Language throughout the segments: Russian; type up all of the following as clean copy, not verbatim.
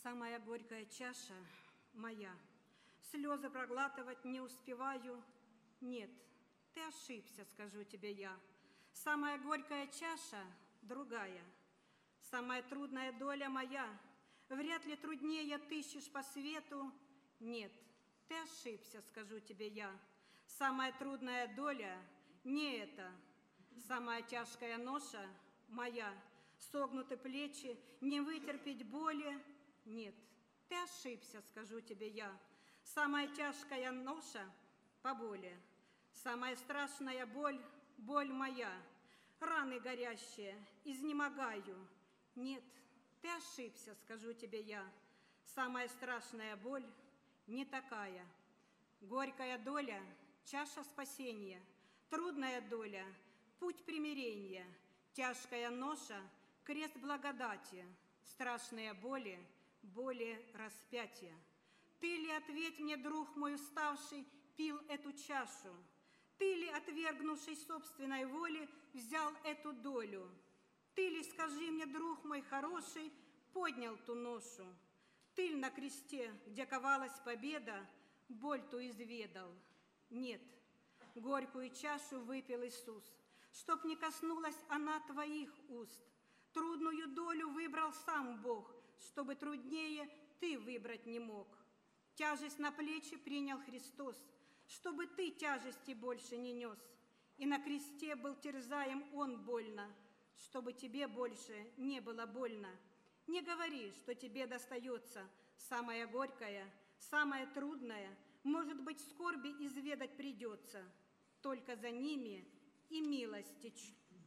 Самая горькая чаша моя. Слезы проглатывать не успеваю. Нет, ты ошибся, скажу тебе я. Самая горькая чаша другая. Самая трудная доля моя. Вряд ли труднее тыщешь по свету. Нет, ты ошибся, скажу тебе я. Самая трудная доля не это. Самая тяжкая ноша моя. Согнуты плечи, не вытерпеть боли. Нет, ты ошибся, скажу тебе я. Самая тяжкая ноша поболе. Самая страшная боль, боль моя. Раны горящие, изнемогаю. Нет, ты ошибся, скажу тебе я. Самая страшная боль не такая. Горькая доля — чаша спасения. Трудная доля — путь примирения. Тяжкая ноша — крест благодати. Страшные боли — боли распятия. Ты ли, ответь мне, друг мой уставший, пил эту чашу? Ты ли, отвергнувший собственной воли, взял эту долю? Ты ли, скажи мне, друг мой хороший, поднял ту ношу? Ты ли на кресте, где ковалась победа, боль ту изведал? Нет, горькую чашу выпил Иисус, чтоб не коснулась она твоих уст. Трудную долю выбрал сам Бог, чтобы труднее ты выбрать не мог. Тяжесть на плечи принял Христос, чтобы ты тяжести больше не нес. И на кресте был терзаем Он больно, чтобы тебе больше не было больно. Не говори, что тебе достается самое горькое, самое трудное. Может быть, скорби изведать придется, только за ними и милости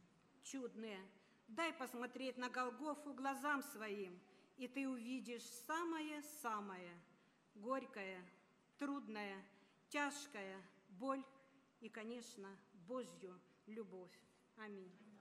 чудные. Дай посмотреть на Голгофу глазам своим, и ты увидишь самое-самое горькое, трудное, тяжкое, боль и, конечно, Божью любовь. Аминь.